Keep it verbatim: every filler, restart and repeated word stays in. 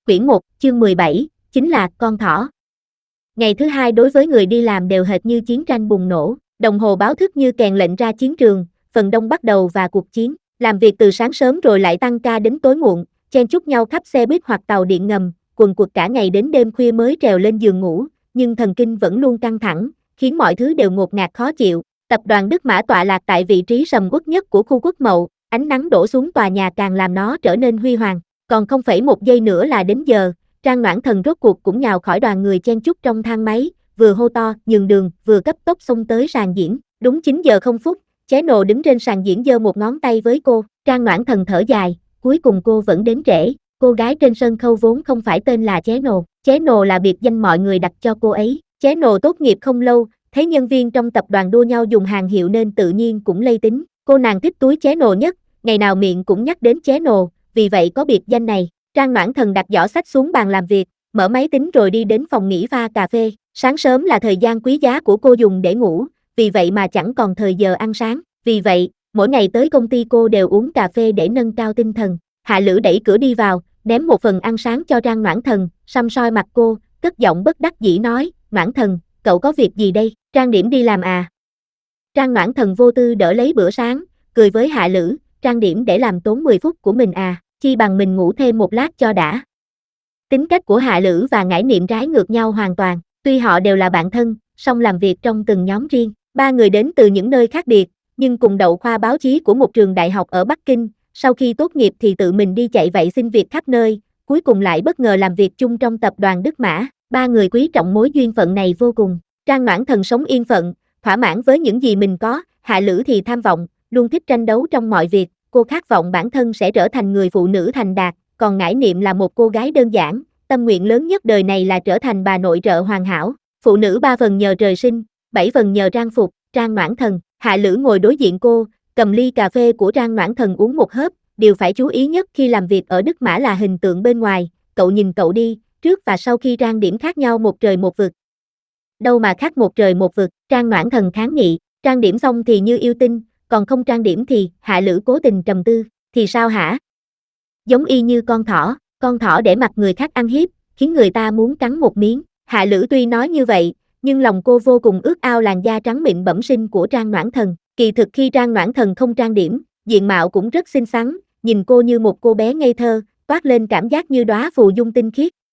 Quyển một, chương mười bảy, chính là con thỏ. Ngày thứ hai đối với người đi làm đều hệt như chiến tranh bùng nổ, đồng hồ báo thức như kèn lệnh ra chiến trường, phần đông bắt đầu và cuộc chiến, làm việc từ sáng sớm rồi lại tăng ca đến tối muộn, chen chúc nhau khắp xe buýt hoặc tàu điện ngầm, quần quật cả ngày đến đêm khuya mới trèo lên giường ngủ, nhưng thần kinh vẫn luôn căng thẳng, khiến mọi thứ đều ngột ngạt khó chịu. Tập đoàn Đức Mã tọa lạc tại vị trí sầm uất nhất của khu Quốc Mậu, ánh nắng đổ xuống tòa nhà càng làm nó trở nên huy hoàng. Còn không phẩy một giây nữa là đến giờ, Trang Noãn Thần rốt cuộc cũng nhào khỏi đoàn người chen chúc trong thang máy, vừa hô to, nhường đường, vừa cấp tốc xông tới sàn diễn. Đúng chín giờ không phút, Ché Nồ đứng trên sàn diễn giơ một ngón tay với cô. Trang Noãn Thần thở dài, cuối cùng cô vẫn đến trễ. Cô gái trên sân khấu vốn không phải tên là Ché Nồ, Ché Nồ là biệt danh mọi người đặt cho cô ấy. Ché Nồ tốt nghiệp không lâu, thấy nhân viên trong tập đoàn đua nhau dùng hàng hiệu nên tự nhiên cũng lây tính. Cô nàng thích túi Ché Nồ nhất, ngày nào miệng cũng nhắc đến Ché Nồ, vì vậy có biệt danh này. Trang Noãn Thần đặt giỏ sách xuống bàn làm việc, mở máy tính rồi đi đến phòng nghỉ pha cà phê. Sáng sớm là thời gian quý giá của cô dùng để ngủ, vì vậy mà chẳng còn thời giờ ăn sáng. Vì vậy, mỗi ngày tới công ty cô đều uống cà phê để nâng cao tinh thần. Hạ Lữ đẩy cửa đi vào, ném một phần ăn sáng cho Trang Noãn Thần, săm soi mặt cô, cất giọng bất đắc dĩ nói, Noãn Thần, cậu có việc gì đây? Trang Điểm đi làm à? Trang Noãn Thần vô tư đỡ lấy bữa sáng, cười với Hạ Lữ, Trang Điểm để làm tốn mười phút của mình à, chi bằng mình ngủ thêm một lát cho đã. Tính cách của Hạ Lữ và Ngải Niệm trái ngược nhau hoàn toàn, tuy họ đều là bạn thân, song làm việc trong từng nhóm riêng. Ba người đến từ những nơi khác biệt, nhưng cùng đậu khoa báo chí của một trường đại học ở Bắc Kinh, sau khi tốt nghiệp thì tự mình đi chạy vậy xin việc khắp nơi, cuối cùng lại bất ngờ làm việc chung trong tập đoàn Đức Mã. Ba người quý trọng mối duyên phận này vô cùng. Trang Noãn Thần sống yên phận, thỏa mãn với những gì mình có, Hạ Lữ thì tham vọng, luôn thích tranh đấu trong mọi việc, cô khát vọng bản thân sẽ trở thành người phụ nữ thành đạt, còn Ngải Niệm là một cô gái đơn giản, tâm nguyện lớn nhất đời này là trở thành bà nội trợ hoàn hảo. Phụ nữ ba phần nhờ trời sinh, bảy phần nhờ trang phục. Trang Noãn Thần, Hạ Lữ ngồi đối diện cô, cầm ly cà phê của Trang Noãn Thần uống một hớp, điều phải chú ý nhất khi làm việc ở Đức Mã là hình tượng bên ngoài, cậu nhìn cậu đi, trước và sau khi Trang Điểm khác nhau một trời một vực. Đâu mà khác một trời một vực, Trang Noãn Thần kháng nghị, trang điểm xong thì như yêu tinh, còn không trang điểm thì, Hạ Lữ cố tình trầm tư, thì sao hả? Giống y như con thỏ, con thỏ để mặc người khác ăn hiếp, khiến người ta muốn cắn một miếng. Hạ Lữ tuy nói như vậy, nhưng lòng cô vô cùng ước ao làn da trắng mịn bẩm sinh của Trang Noãn Thần. Kỳ thực khi Trang Noãn Thần không trang điểm, diện mạo cũng rất xinh xắn, nhìn cô như một cô bé ngây thơ, toát lên cảm giác như đóa phù dung tinh khiết.